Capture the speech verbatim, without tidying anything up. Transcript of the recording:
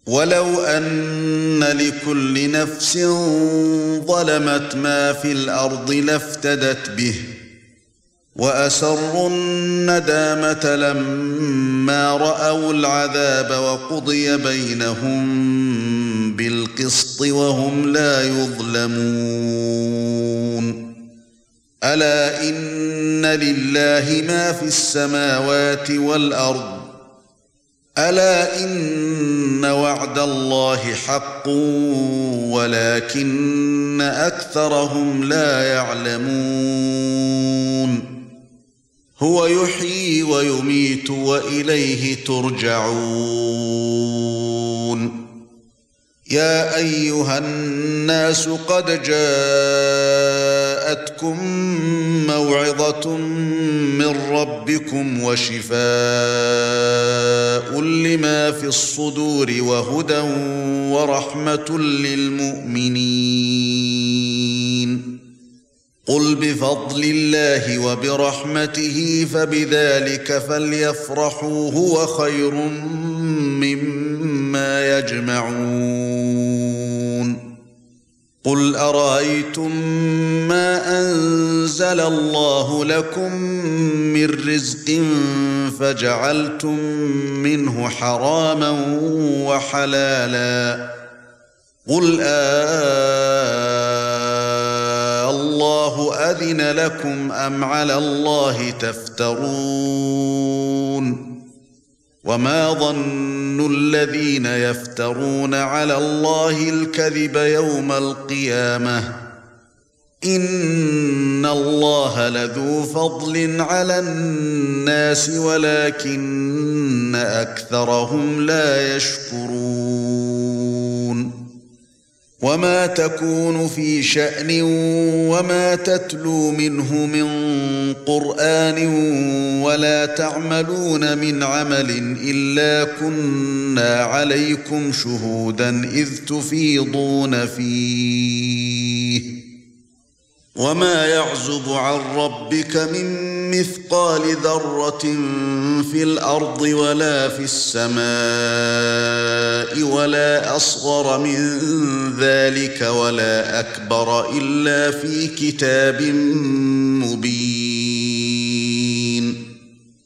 ولو أن لكل نفس ظلمت ما في الأرض لافتدت به وأسروا الندامة لما رأوا العذاب وقضي بينهم بالقسط وهم لا يظلمون ألا إن لله ما في السماوات والأرض ألا إن وعد الله حق ولكن أكثرهم لا يعلمون هو يحيي ويميت وإليه ترجعون يا أيها الناس قد جاءتكم موعظة من ربكم وشفاء لما في الصدور وهدى ورحمة للمؤمنين قل بفضل الله وبرحمته فبذلك فليفرحوا هو خير مما يجمعون قل أرأيتم ما أنزل الله لكم من رزق فجعلتم منه حراما وحلالا قل آه الله أذن لكم أم على الله تفترون وما ظن الذين يفترون على الله الكذب يوم القيامة إن الله لذو فضل على الناس ولكن أكثرهم لا يشكرون وما تكون في شأن وما تتلو منه من قرآن ولا تعملون من عمل إلا كنا عليكم شهودا إذ تفيضون فيه وما يعزب عن ربك من مثقال ذرة في الأرض ولا في السماء ولا أصغر من ذلك ولا أكبر إلا في كتاب مبين